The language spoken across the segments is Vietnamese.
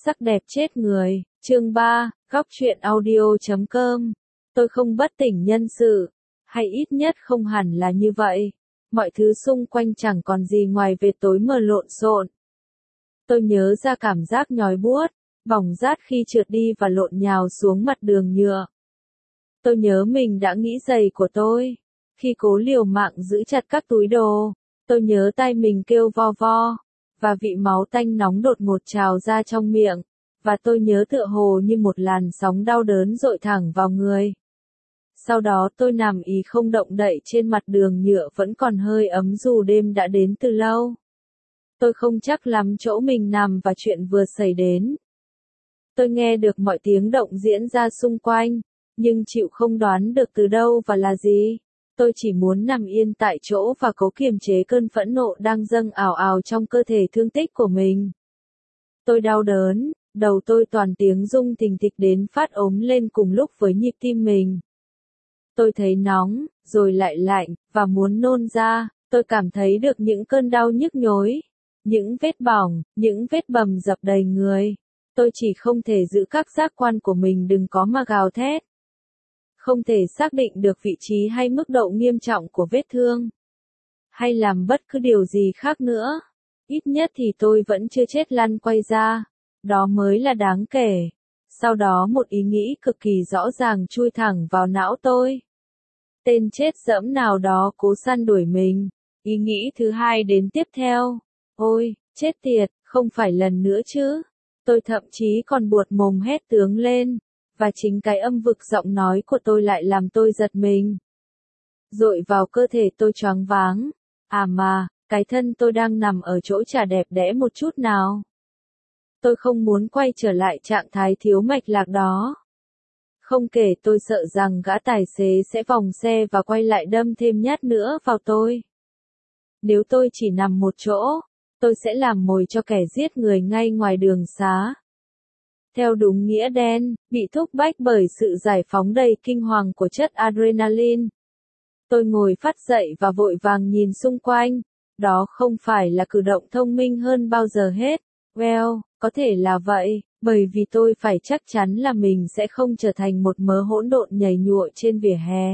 Sắc đẹp chết người, chương 3, góc truyện audio.com. Tôi không bất tỉnh nhân sự, hay ít nhất không hẳn là như vậy. Mọi thứ xung quanh chẳng còn gì ngoài vệt tối mờ lộn xộn. Tôi nhớ ra cảm giác nhói buốt, bỏng rát khi trượt đi và lộn nhào xuống mặt đường nhựa. Tôi nhớ mình đã nghĩ giày của tôi, khi cố liều mạng giữ chặt các túi đồ. Tôi nhớ tay mình kêu vo vo, và vị máu tanh nóng đột ngột trào ra trong miệng, và tôi nhớ tựa hồ như một làn sóng đau đớn dội thẳng vào người. Sau đó tôi nằm ì không động đậy trên mặt đường nhựa vẫn còn hơi ấm dù đêm đã đến từ lâu. Tôi không chắc lắm chỗ mình nằm và chuyện vừa xảy đến. Tôi nghe được mọi tiếng động diễn ra xung quanh, nhưng chịu không đoán được từ đâu và là gì. Tôi chỉ muốn nằm yên tại chỗ và cố kiềm chế cơn phẫn nộ đang dâng ào ào trong cơ thể thương tích của mình. Tôi đau đớn, đầu tôi toàn tiếng rung thình thịch đến phát ốm lên cùng lúc với nhịp tim mình. Tôi thấy nóng, rồi lại lạnh, và muốn nôn ra. Tôi cảm thấy được những cơn đau nhức nhối, những vết bỏng, những vết bầm dập đầy người. Tôi chỉ không thể giữ các giác quan của mình đừng có mà gào thét. Không thể xác định được vị trí hay mức độ nghiêm trọng của vết thương, hay làm bất cứ điều gì khác nữa. Ít nhất thì tôi vẫn chưa chết lăn quay ra, đó mới là đáng kể. Sau đó một ý nghĩ cực kỳ rõ ràng chui thẳng vào não tôi. Tên chết dẫm nào đó cố săn đuổi mình. Ý nghĩ thứ hai đến tiếp theo. Ôi, chết tiệt, không phải lần nữa chứ. Tôi thậm chí còn buột mồm hét tướng lên. Và chính cái âm vực giọng nói của tôi lại làm tôi giật mình. Dội vào cơ thể tôi choáng váng. À mà, cái thân tôi đang nằm ở chỗ chả đẹp đẽ một chút nào. Tôi không muốn quay trở lại trạng thái thiếu mạch lạc đó. Không kể tôi sợ rằng gã tài xế sẽ vòng xe và quay lại đâm thêm nhát nữa vào tôi. Nếu tôi chỉ nằm một chỗ, tôi sẽ làm mồi cho kẻ giết người ngay ngoài đường xá. Theo đúng nghĩa đen, bị thúc bách bởi sự giải phóng đầy kinh hoàng của chất adrenaline. Tôi ngồi phát dậy và vội vàng nhìn xung quanh. Đó không phải là cử động thông minh hơn bao giờ hết. Well, có thể là vậy, bởi vì tôi phải chắc chắn là mình sẽ không trở thành một mớ hỗn độn nhầy nhụa trên vỉa hè.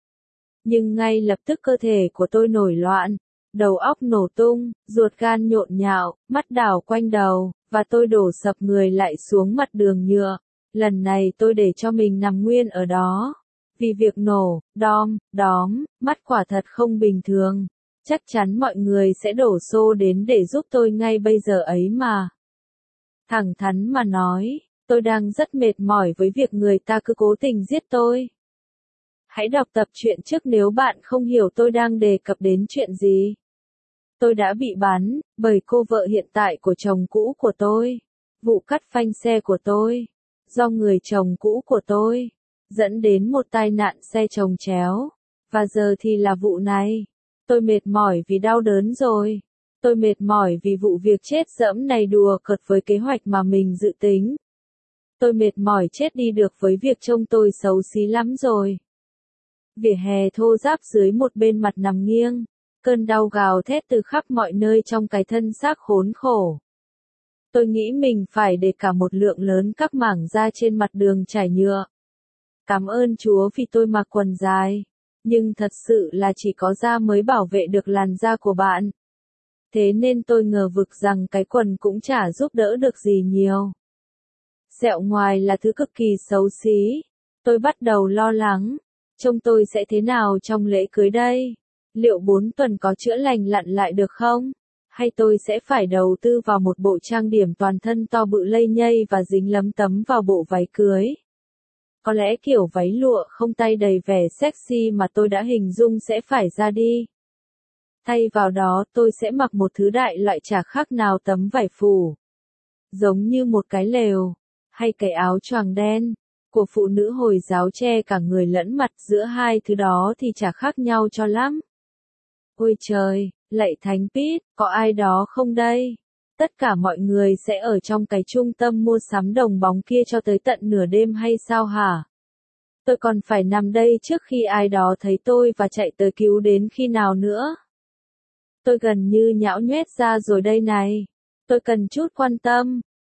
Nhưng ngay lập tức cơ thể của tôi nổi loạn, đầu óc nổ tung, ruột gan nhộn nhạo, mắt đảo quanh đầu, và tôi đổ sập người lại xuống mặt đường nhựa. Lần này tôi để cho mình nằm nguyên ở đó. Vì việc nổ, đóm, mắt quả thật không bình thường. Chắc chắn mọi người sẽ đổ xô đến để giúp tôi ngay bây giờ ấy mà. Thẳng thắn mà nói, tôi đang rất mệt mỏi với việc người ta cứ cố tình giết tôi. Hãy đọc tập truyện trước nếu bạn không hiểu tôi đang đề cập đến chuyện gì. Tôi đã bị bắn bởi cô vợ hiện tại của chồng cũ của tôi. Vụ cắt phanh xe của tôi, do người chồng cũ của tôi, dẫn đến một tai nạn xe chồng chéo. Và giờ thì là vụ này. Tôi mệt mỏi vì đau đớn rồi. Tôi mệt mỏi vì vụ việc chết dẫm này đùa cợt với kế hoạch mà mình dự tính. Tôi mệt mỏi chết đi được với việc trông tôi xấu xí lắm rồi. Vỉa hè thô ráp dưới một bên mặt nằm nghiêng. Cơn đau gào thét từ khắp mọi nơi trong cái thân xác khốn khổ. Tôi nghĩ mình phải để cả một lượng lớn các mảng da trên mặt đường trải nhựa. Cảm ơn Chúa vì tôi mặc quần dài. Nhưng thật sự là chỉ có da mới bảo vệ được làn da của bạn. Thế nên tôi ngờ vực rằng cái quần cũng chả giúp đỡ được gì nhiều. Sẹo ngoài là thứ cực kỳ xấu xí. Tôi bắt đầu lo lắng. Trông tôi sẽ thế nào trong lễ cưới đây? Liệu 4 tuần có chữa lành lặn lại được không? Hay tôi sẽ phải đầu tư vào một bộ trang điểm toàn thân to bự lây nhây và dính lấm tấm vào bộ váy cưới? Có lẽ kiểu váy lụa không tay đầy vẻ sexy mà tôi đã hình dung sẽ phải ra đi. Thay vào đó tôi sẽ mặc một thứ đại loại chả khác nào tấm vải phủ. Giống như một cái lều, hay cái áo choàng đen, của phụ nữ Hồi giáo che cả người lẫn mặt, giữa hai thứ đó thì chả khác nhau cho lắm. Ôi trời, lạy Thánh Pít, có ai đó không đây? Tất cả mọi người sẽ ở trong cái trung tâm mua sắm đồng bóng kia cho tới tận nửa đêm hay sao hả? Tôi còn phải nằm đây trước khi ai đó thấy tôi và chạy tới cứu đến khi nào nữa? Tôi gần như nhão nhoét ra rồi đây này. Tôi cần chút quan tâm.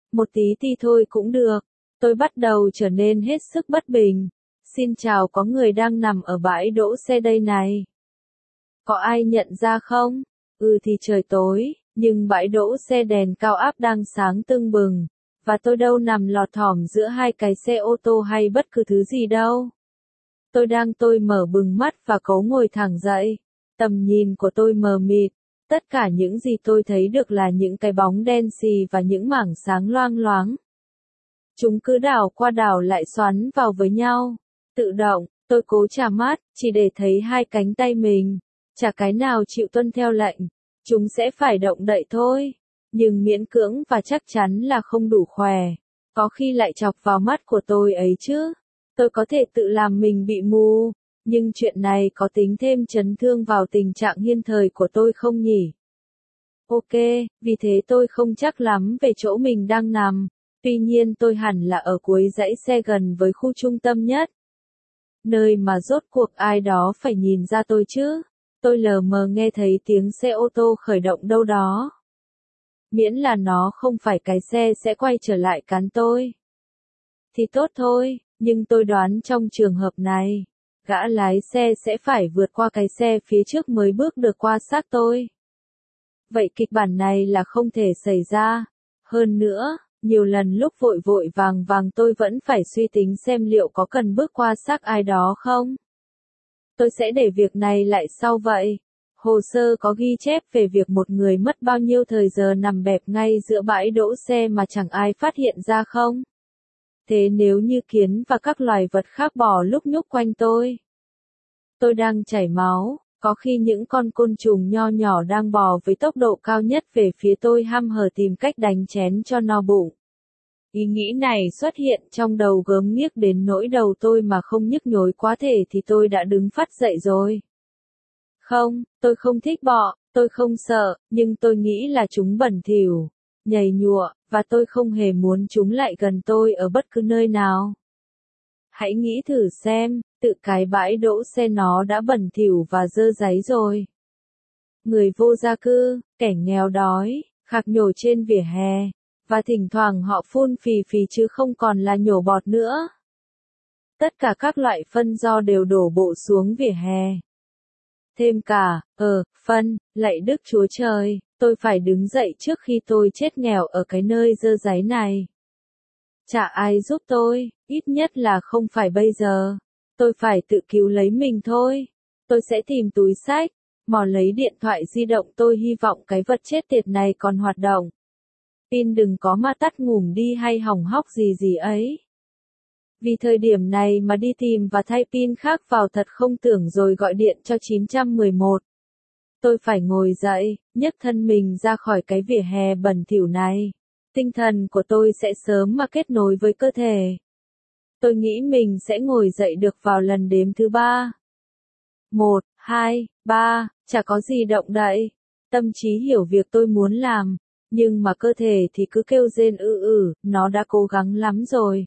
Một tí ti thôi cũng được. Tôi bắt đầu trở nên hết sức bất bình. Xin chào, có người đang nằm ở bãi đỗ xe đây này. Có ai nhận ra không? Thì trời tối, nhưng bãi đỗ xe đèn cao áp đang sáng tưng bừng. Và tôi đâu nằm lọt thỏm giữa hai cái xe ô tô hay bất cứ thứ gì đâu. Tôi mở bừng mắt và cố ngồi thẳng dậy. Tầm nhìn của tôi mờ mịt. Tất cả những gì tôi thấy được là những cái bóng đen xì và những mảng sáng loang loáng. Chúng cứ đảo qua đảo lại xoắn vào với nhau. Tự động, tôi cố chà mắt, chỉ để thấy hai cánh tay mình. Chả cái nào chịu tuân theo lệnh. Chúng sẽ phải động đậy thôi. Nhưng miễn cưỡng và chắc chắn là không đủ khỏe. Có khi lại chọc vào mắt của tôi ấy chứ. Tôi có thể tự làm mình bị mù. Nhưng chuyện này có tính thêm chấn thương vào tình trạng hiện thời của tôi không nhỉ? Ok, vì thế tôi không chắc lắm về chỗ mình đang nằm. Tuy nhiên tôi hẳn là ở cuối dãy xe gần với khu trung tâm nhất. Nơi mà rốt cuộc ai đó phải nhìn ra tôi chứ. Tôi lờ mờ nghe thấy tiếng xe ô tô khởi động đâu đó. Miễn là nó không phải cái xe sẽ quay trở lại cán tôi. Thì tốt thôi, nhưng tôi đoán trong trường hợp này, gã lái xe sẽ phải vượt qua cái xe phía trước mới bước được qua xác tôi. Vậy kịch bản này là không thể xảy ra. Hơn nữa, nhiều lần lúc vội vội vàng vàng tôi vẫn phải suy tính xem liệu có cần bước qua xác ai đó không. Tôi sẽ để việc này lại sau vậy. Hồ sơ có ghi chép về việc một người mất bao nhiêu thời giờ nằm bẹp ngay giữa bãi đỗ xe mà chẳng ai phát hiện ra không? Thế nếu như kiến và các loài vật khác bò lúc nhúc quanh tôi đang chảy máu, có khi những con côn trùng nho nhỏ đang bò với tốc độ cao nhất về phía tôi hăm hở tìm cách đánh chén cho no bụng. Ý nghĩ này xuất hiện trong đầu gớm ghiếc đến nỗi đầu tôi mà không nhức nhối quá thể thì tôi đã đứng phắt dậy rồi. Không, tôi không thích bọ, tôi không sợ, nhưng tôi nghĩ là chúng bẩn thỉu, nhầy nhụa, và tôi không hề muốn chúng lại gần tôi ở bất cứ nơi nào. Hãy nghĩ thử xem, tự cái bãi đỗ xe nó đã bẩn thỉu và dơ dáy rồi. Người vô gia cư, kẻ nghèo đói, khạc nhổ trên vỉa hè, và thỉnh thoảng họ phun phì phì chứ không còn là nhổ bọt nữa. Tất cả các loại phân do đều đổ bộ xuống vỉa hè. Thêm cả, phân, lạy Đức Chúa Trời, tôi phải đứng dậy trước khi tôi chết nghèo ở cái nơi dơ dáy này. Chả ai giúp tôi, ít nhất là không phải bây giờ. Tôi phải tự cứu lấy mình thôi. Tôi sẽ tìm túi xách, mò lấy điện thoại di động, tôi hy vọng cái vật chết tiệt này còn hoạt động. Pin đừng có mà tắt ngủm đi hay hỏng hóc gì gì ấy. Vì thời điểm này mà đi tìm và thay pin khác vào thật không tưởng rồi gọi điện cho 911. Tôi phải ngồi dậy, nhấc thân mình ra khỏi cái vỉa hè bẩn thỉu này. Tinh thần của tôi sẽ sớm mà kết nối với cơ thể. Tôi nghĩ mình sẽ ngồi dậy được vào lần đếm thứ 3. 1, 2, 3, chả có gì động đậy. Tâm trí hiểu việc tôi muốn làm, nhưng mà cơ thể thì cứ kêu rên nó đã cố gắng lắm rồi.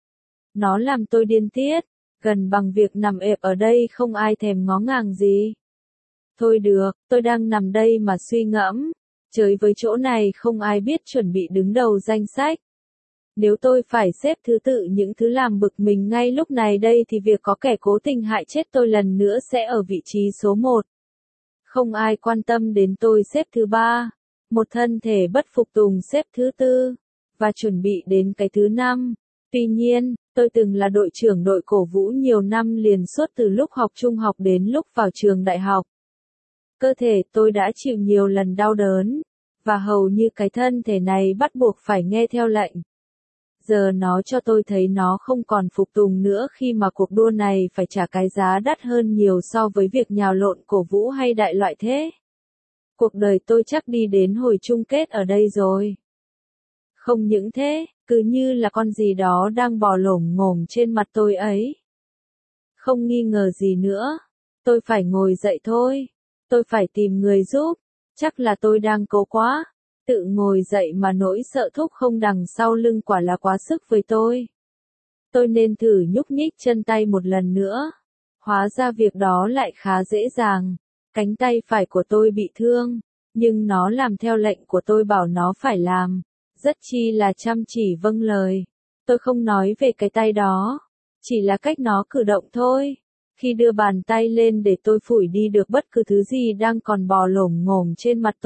Nó làm tôi điên tiết, gần bằng việc nằm ẹp ở đây không ai thèm ngó ngàng gì. Thôi được, tôi đang nằm đây mà suy ngẫm. Chơi với chỗ này không ai biết chuẩn bị đứng đầu danh sách. Nếu tôi phải xếp thứ tự những thứ làm bực mình ngay lúc này đây thì việc có kẻ cố tình hại chết tôi lần nữa sẽ ở vị trí số 1. Không ai quan tâm đến tôi xếp thứ 3. Một thân thể bất phục tùng xếp thứ 4. Và chuẩn bị đến cái thứ 5. Tuy nhiên, tôi từng là đội trưởng đội cổ vũ nhiều năm liền suốt từ lúc học trung học đến lúc vào trường đại học. Cơ thể tôi đã chịu nhiều lần đau đớn, và hầu như cái thân thể này bắt buộc phải nghe theo lệnh. Giờ nó cho tôi thấy nó không còn phục tùng nữa khi mà cuộc đua này phải trả cái giá đắt hơn nhiều so với việc nhào lộn cổ vũ hay đại loại thế. Cuộc đời tôi chắc đi đến hồi chung kết ở đây rồi. Không những thế, cứ như là con gì đó đang bò lổm ngổm trên mặt tôi ấy. Không nghi ngờ gì nữa. Tôi phải ngồi dậy thôi. Tôi phải tìm người giúp. Chắc là tôi đang cố quá. Tự ngồi dậy mà nỗi sợ thúc không đằng sau lưng quả là quá sức với tôi. Tôi nên thử nhúc nhích chân tay một lần nữa. Hóa ra việc đó lại khá dễ dàng. Cánh tay phải của tôi bị thương, nhưng nó làm theo lệnh của tôi bảo nó phải làm. rất chi là chăm chỉ vâng lời. Tôi không nói về cái tay đó, chỉ là cách nó cử động thôi. Khi đưa bàn tay lên để tôi phủi đi được bất cứ thứ gì đang còn bò lổm ngổm trên mặt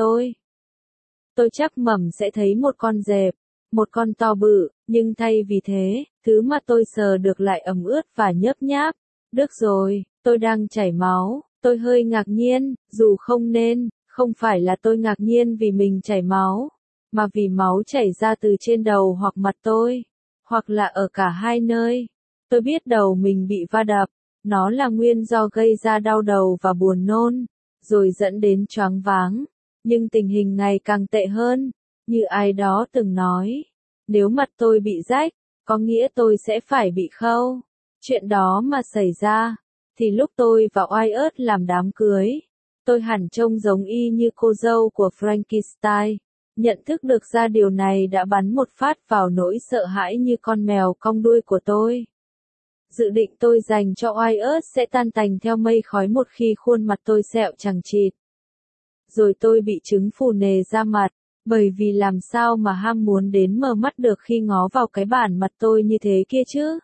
tôi chắc mẩm sẽ thấy một con dẹp, một con to bự, nhưng thay vì thế, thứ mà tôi sờ được lại ẩm ướt và nhớp nháp. Được rồi, tôi đang chảy máu, tôi hơi ngạc nhiên, dù không nên, không phải là tôi ngạc nhiên vì mình chảy máu, mà vì máu chảy ra từ trên đầu hoặc mặt tôi, hoặc là ở cả hai nơi. Tôi biết đầu mình bị va đập, nó là nguyên do gây ra đau đầu và buồn nôn, rồi dẫn đến choáng váng. Nhưng tình hình ngày càng tệ hơn, như ai đó từng nói, nếu mặt tôi bị rách, có nghĩa tôi sẽ phải bị khâu. Chuyện đó mà xảy ra, thì lúc tôi và Wyatt làm đám cưới, tôi hẳn trông giống y như cô dâu của Frankenstein. Nhận thức được ra điều này đã bắn một phát vào nỗi sợ hãi như con mèo cong đuôi của tôi. Dự định tôi dành cho Wyatt sẽ tan tành theo mây khói một khi khuôn mặt tôi sẹo chằng chịt. Rồi tôi bị chứng phù nề da mặt, bởi vì làm sao mà ham muốn đến mờ mắt được khi ngó vào cái bản mặt tôi như thế kia chứ.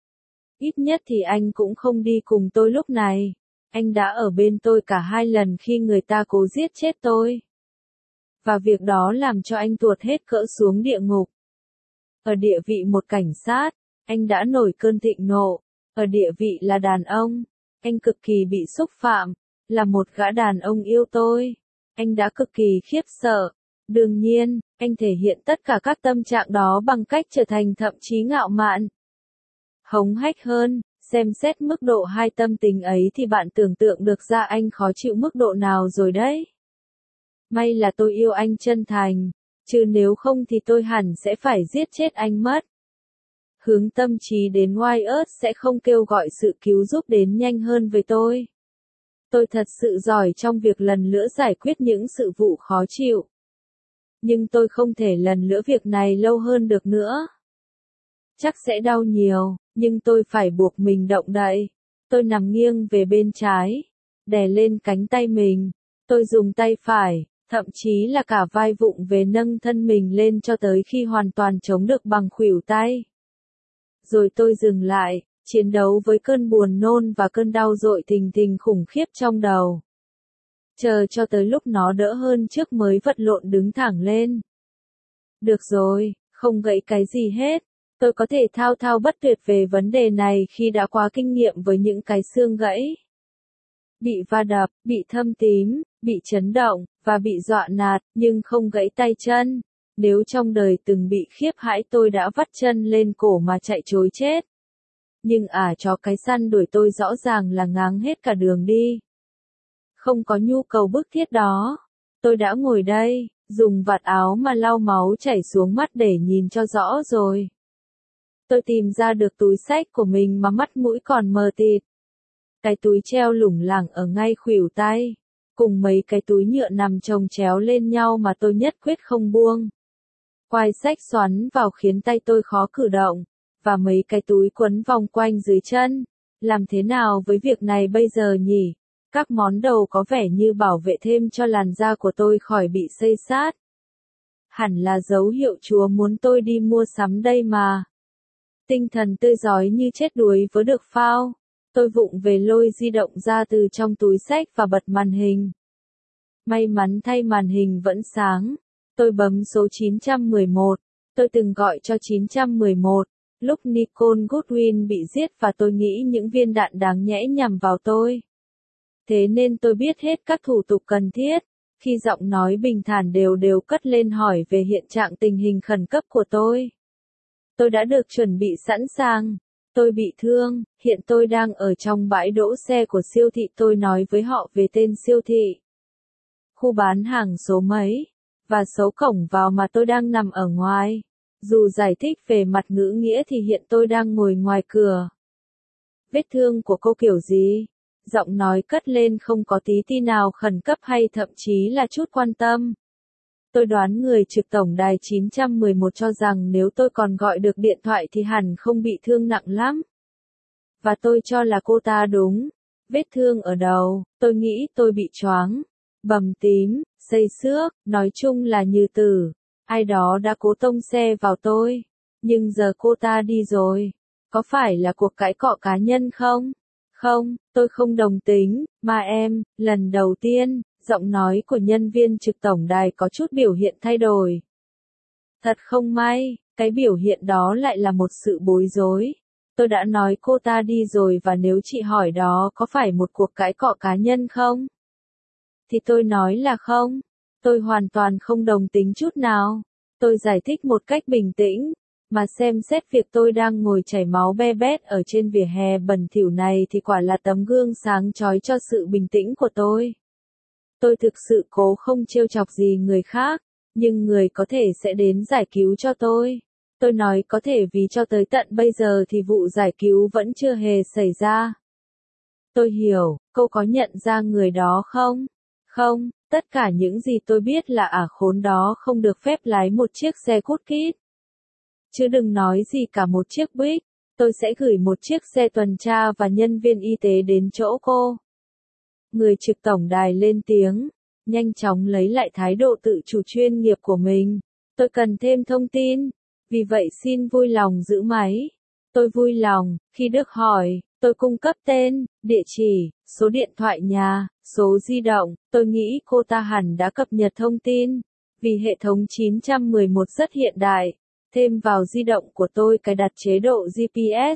Ít nhất thì anh cũng không đi cùng tôi lúc này. Anh đã ở bên tôi cả 2 lần khi người ta cố giết chết tôi. Và việc đó làm cho anh tuột hết cỡ xuống địa ngục. Ở địa vị một cảnh sát, anh đã nổi cơn thịnh nộ. Ở địa vị là đàn ông, anh cực kỳ bị xúc phạm. Là một gã đàn ông yêu tôi, anh đã cực kỳ khiếp sợ. Đương nhiên, anh thể hiện tất cả các tâm trạng đó bằng cách trở thành thậm chí ngạo mạn, hống hách hơn. Xem xét mức độ hai tâm tình ấy thì bạn tưởng tượng được ra anh khó chịu mức độ nào rồi đấy. May là tôi yêu anh chân thành, chứ nếu không thì tôi hẳn sẽ phải giết chết anh mất. Hướng tâm trí đến Wyatt sẽ không kêu gọi sự cứu giúp đến nhanh hơn với tôi. Tôi thật sự giỏi trong việc lần lữa giải quyết những sự vụ khó chịu. Nhưng tôi không thể lần lữa việc này lâu hơn được nữa. Chắc sẽ đau nhiều, nhưng tôi phải buộc mình động đậy. Tôi nằm nghiêng về bên trái, đè lên cánh tay mình. Tôi dùng tay phải, thậm chí là cả vai vụng về nâng thân mình lên cho tới khi hoàn toàn chống được bằng khuỷu tay. Rồi tôi dừng lại, chiến đấu với cơn buồn nôn và cơn đau dội thình thình khủng khiếp trong đầu. Chờ cho tới lúc nó đỡ hơn trước mới vật lộn đứng thẳng lên. Được rồi, không gãy cái gì hết. Tôi có thể thao thao bất tuyệt về vấn đề này khi đã quá kinh nghiệm với những cái xương gãy. Bị va đập, bị thâm tím, bị chấn động, và bị dọa nạt, nhưng không gãy tay chân. Nếu trong đời từng bị khiếp hãi tôi đã vắt chân lên cổ mà chạy trối chết. Nhưng chó cái săn đuổi tôi rõ ràng là ngáng hết cả đường đi. Không có nhu cầu bức thiết đó. Tôi đã ngồi đây, dùng vạt áo mà lau máu chảy xuống mắt để nhìn cho rõ rồi. Tôi tìm ra được túi xách của mình mà mắt mũi còn mờ tịt. Cái túi treo lủng lẳng ở ngay khuỷu tay, cùng mấy cái túi nhựa nằm chồng chéo lên nhau mà tôi nhất quyết không buông. Quai xách xoắn vào khiến tay tôi khó cử động, và mấy cái túi quấn vòng quanh dưới chân. Làm thế nào với việc này bây giờ nhỉ? Các món đầu có vẻ như bảo vệ thêm cho làn da của tôi khỏi bị xây xát. Hẳn là dấu hiệu Chúa muốn tôi đi mua sắm đây mà. Tinh thần tươi rói như chết đuối với được phao. Tôi vụng về lôi di động ra từ trong túi xách và bật màn hình. May mắn thay màn hình vẫn sáng. Tôi bấm số 911. Tôi từng gọi cho 911. Lúc Nicole Goodwin bị giết và tôi nghĩ những viên đạn đáng nhẽ nhằm vào tôi. Thế nên tôi biết hết các thủ tục cần thiết. Khi giọng nói bình thản đều cất lên hỏi về hiện trạng tình hình khẩn cấp của tôi. Tôi đã được chuẩn bị sẵn sàng. Tôi bị thương, hiện tôi đang ở trong bãi đỗ xe của siêu thị. Tôi nói với họ về tên siêu thị, khu bán hàng số mấy, và số cổng vào mà tôi đang nằm ở ngoài. Dù giải thích về mặt ngữ nghĩa thì hiện tôi đang ngồi ngoài cửa. Vết thương của cô kiểu gì? Giọng nói cất lên không có tí ti nào khẩn cấp hay thậm chí là chút quan tâm. Tôi đoán người trực tổng đài 911 cho rằng nếu tôi còn gọi được điện thoại thì hẳn không bị thương nặng lắm. Và tôi cho là cô ta đúng. Vết thương ở đầu, tôi nghĩ tôi bị choáng, bầm tím, xây xước, nói chung là như tử. Ai đó đã cố tông xe vào tôi. Nhưng giờ cô ta đi rồi. Có phải là cuộc cãi cọ cá nhân không? Không, tôi không đồng tính, mà em, lần đầu tiên, giọng nói của nhân viên trực tổng đài có chút biểu hiện thay đổi. Thật không may, cái biểu hiện đó lại là một sự bối rối. Tôi đã nói cô ta đi rồi và nếu chị hỏi đó có phải một cuộc cãi cọ cá nhân không? Thì tôi nói là không. Tôi hoàn toàn không đồng tính chút nào. Tôi giải thích một cách bình tĩnh. Mà xem xét việc tôi đang ngồi chảy máu be bét ở trên vỉa hè bẩn thỉu này thì quả là tấm gương sáng chói cho sự bình tĩnh của tôi. Tôi thực sự cố không trêu chọc gì người khác, nhưng người có thể sẽ đến giải cứu cho tôi. Tôi nói có thể vì cho tới tận bây giờ thì vụ giải cứu vẫn chưa hề xảy ra. Tôi hiểu, cô có nhận ra người đó không? Không, tất cả những gì tôi biết là ả khốn đó không được phép lái một chiếc xe cút kít. Chứ đừng nói gì cả một chiếc buýt, tôi sẽ gửi một chiếc xe tuần tra và nhân viên y tế đến chỗ cô. Người trực tổng đài lên tiếng, nhanh chóng lấy lại thái độ tự chủ chuyên nghiệp của mình. Tôi cần thêm thông tin, vì vậy xin vui lòng giữ máy. Tôi vui lòng, khi được hỏi, tôi cung cấp tên, địa chỉ, số điện thoại nhà, số di động, tôi nghĩ cô ta hẳn đã cập nhật thông tin, vì hệ thống 911 rất hiện đại. Thêm vào di động của tôi cài đặt chế độ GPS.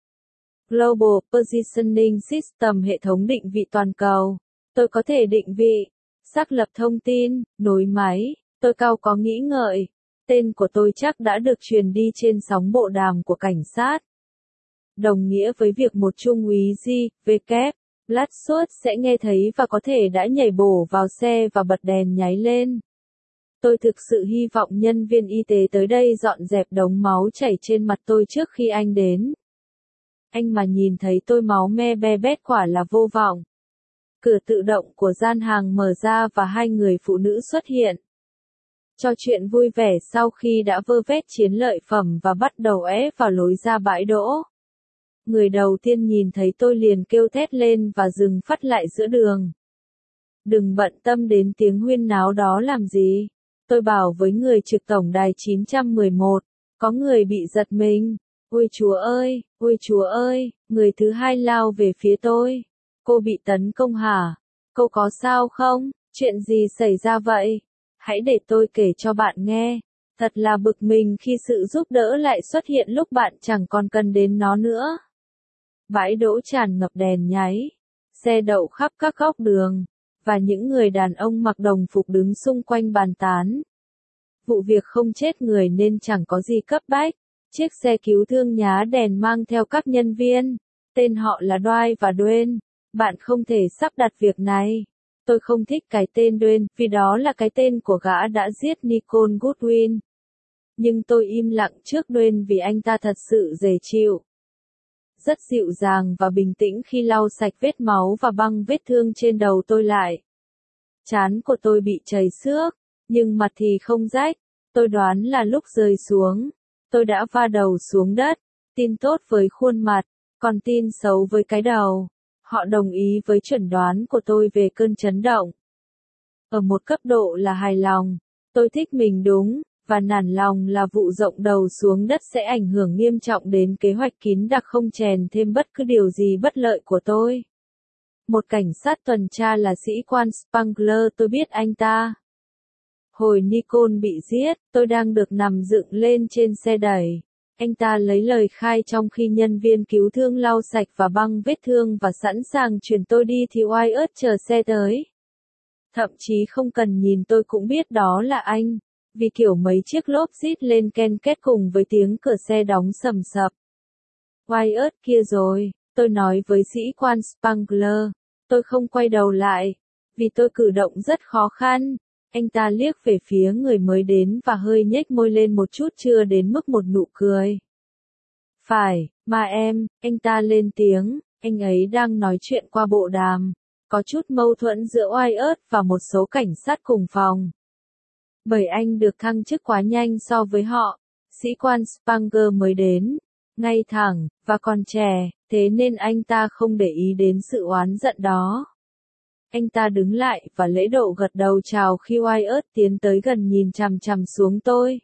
Global Positioning System hệ thống định vị toàn cầu. Tôi có thể định vị, xác lập thông tin, nối máy. Tôi cau có nghĩ ngợi. Tên của tôi chắc đã được truyền đi trên sóng bộ đàm của cảnh sát. Đồng nghĩa với việc một trung úy J.W. Bloodshot sẽ nghe thấy và có thể đã nhảy bổ vào xe và bật đèn nháy lên. Tôi thực sự hy vọng nhân viên y tế tới đây dọn dẹp đống máu chảy trên mặt tôi trước khi anh đến. Anh mà nhìn thấy tôi máu me be bét quả là vô vọng. Cửa tự động của gian hàng mở ra và hai người phụ nữ xuất hiện. Trò chuyện vui vẻ sau khi đã vơ vét chiến lợi phẩm và bắt đầu ép vào lối ra bãi đỗ. Người đầu tiên nhìn thấy tôi liền kêu thét lên và dừng phắt lại giữa đường. Đừng bận tâm đến tiếng huyên náo đó làm gì. Tôi bảo với người trực tổng đài 911, có người bị giật mình. Ôi chúa ơi, người thứ hai lao về phía tôi. Cô bị tấn công hả? Cô có sao không? Chuyện gì xảy ra vậy? Hãy để tôi kể cho bạn nghe. Thật là bực mình khi sự giúp đỡ lại xuất hiện lúc bạn chẳng còn cần đến nó nữa. Bãi đỗ tràn ngập đèn nháy, xe đậu khắp các góc đường, và những người đàn ông mặc đồng phục đứng xung quanh bàn tán. Vụ việc không chết người nên chẳng có gì cấp bách. Chiếc xe cứu thương nhá đèn mang theo các nhân viên. Tên họ là Dwight và Dwayne. Bạn không thể sắp đặt việc này. Tôi không thích cái tên Dwayne, vì đó là cái tên của gã đã giết Nicole Goodwin. Nhưng tôi im lặng trước Dwayne vì anh ta thật sự dễ chịu. Rất dịu dàng và bình tĩnh khi lau sạch vết máu và băng vết thương trên đầu tôi lại. Trán của tôi bị chảy xước, nhưng mặt thì không rách. Tôi đoán là lúc rơi xuống, tôi đã va đầu xuống đất. Tin tốt với khuôn mặt, còn tin xấu với cái đầu. Họ đồng ý với chuẩn đoán của tôi về cơn chấn động. Ở một cấp độ là hài lòng, tôi thích mình đúng, và nản lòng là vụ rộng đầu xuống đất sẽ ảnh hưởng nghiêm trọng đến kế hoạch kín đặc không chèn thêm bất cứ điều gì bất lợi của tôi. Một cảnh sát tuần tra là sĩ quan Spangler, tôi biết anh ta. Hồi Nicole bị giết, tôi đang được nằm dựng lên trên xe đẩy. Anh ta lấy lời khai trong khi nhân viên cứu thương lau sạch và băng vết thương và sẵn sàng chuyển tôi đi thì Wyatt chờ xe tới. Thậm chí không cần nhìn tôi cũng biết đó là anh, vì kiểu mấy chiếc lốp rít lên ken két cùng với tiếng cửa xe đóng sầm sập. Wyatt kia rồi, tôi nói với sĩ quan Spangler. Tôi không quay đầu lại, vì tôi cử động rất khó khăn. Anh ta liếc về phía người mới đến và hơi nhếch môi lên một chút, chưa đến mức một nụ cười. Phải, mà em, anh ta lên tiếng, anh ấy đang nói chuyện qua bộ đàm. Có chút mâu thuẫn giữa Wyatt và một số cảnh sát cùng phòng. Bởi anh được thăng chức quá nhanh so với họ, sĩ quan Spanger mới đến, ngay thẳng, và còn trẻ, thế nên anh ta không để ý đến sự oán giận đó. Anh ta đứng lại và lễ độ gật đầu chào khi Wyatt tiến tới gần nhìn chằm chằm xuống tôi.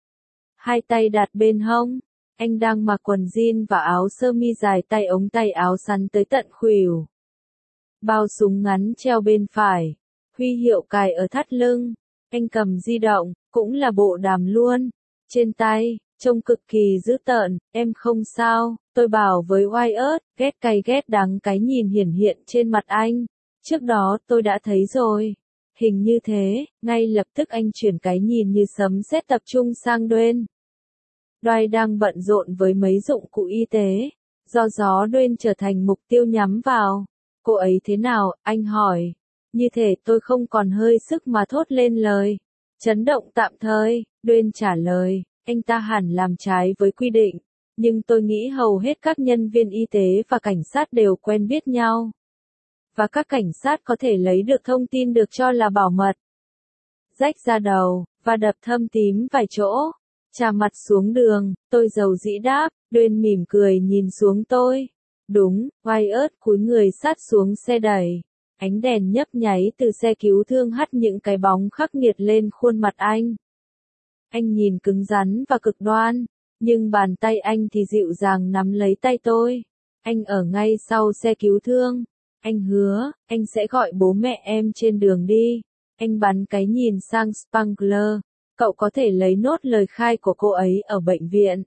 Hai tay đặt bên hông. Anh đang mặc quần jean và áo sơ mi dài tay ống tay áo sắn tới tận khuỷu. Bao súng ngắn treo bên phải. Huy hiệu cài ở thắt lưng. Anh cầm di động, cũng là bộ đàm luôn. Trên tay, trông cực kỳ dữ tợn. Em không sao, tôi bảo với Wyatt, ghét cay ghét đắng cái nhìn hiển hiện trên mặt anh. Trước đó tôi đã thấy rồi. Hình như thế, ngay lập tức anh chuyển cái nhìn như sấm sét tập trung sang Dwayne. Dwight đang bận rộn với mấy dụng cụ y tế. Do gió Dwayne trở thành mục tiêu nhắm vào. Cô ấy thế nào, anh hỏi. Như thể tôi không còn hơi sức mà thốt lên lời. Chấn động tạm thời, Dwayne trả lời. Anh ta hẳn làm trái với quy định. Nhưng tôi nghĩ hầu hết các nhân viên y tế và cảnh sát đều quen biết nhau. Và các cảnh sát có thể lấy được thông tin được cho là bảo mật. Rách ra đầu, và đập thâm tím vài chỗ. Chà mặt xuống đường, tôi dầu dĩ đáp, Dwayne mỉm cười nhìn xuống tôi. Đúng, Wyatt cúi người sát xuống xe đẩy. Ánh đèn nhấp nháy từ xe cứu thương hắt những cái bóng khắc nghiệt lên khuôn mặt anh. Anh nhìn cứng rắn và cực đoan, nhưng bàn tay anh thì dịu dàng nắm lấy tay tôi. Anh ở ngay sau xe cứu thương. Anh hứa, anh sẽ gọi bố mẹ em trên đường đi. Anh bắn cái nhìn sang Spangler. Cậu có thể lấy nốt lời khai của cô ấy ở bệnh viện.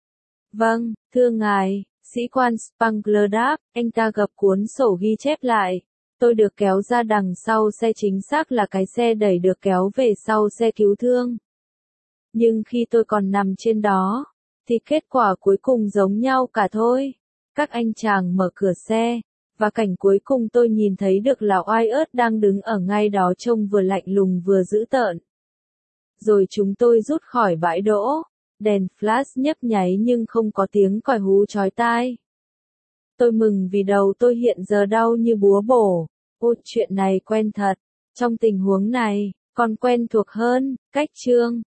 Vâng, thưa ngài, sĩ quan Spangler đáp, anh ta gập cuốn sổ ghi chép lại. Tôi được kéo ra đằng sau xe, chính xác là cái xe đẩy được kéo về sau xe cứu thương. Nhưng khi tôi còn nằm trên đó, thì kết quả cuối cùng giống nhau cả thôi. Các anh chàng mở cửa xe, và cảnh cuối cùng tôi nhìn thấy được là Wyatt đang đứng ở ngay đó trông vừa lạnh lùng vừa dữ tợn. Rồi chúng tôi rút khỏi bãi đỗ. Đèn flash nhấp nháy nhưng không có tiếng còi hú chói tai. Tôi mừng vì đầu tôi hiện giờ đau như búa bổ. Ôi, chuyện này quen thật. Trong tình huống này, còn quen thuộc hơn, cách chương.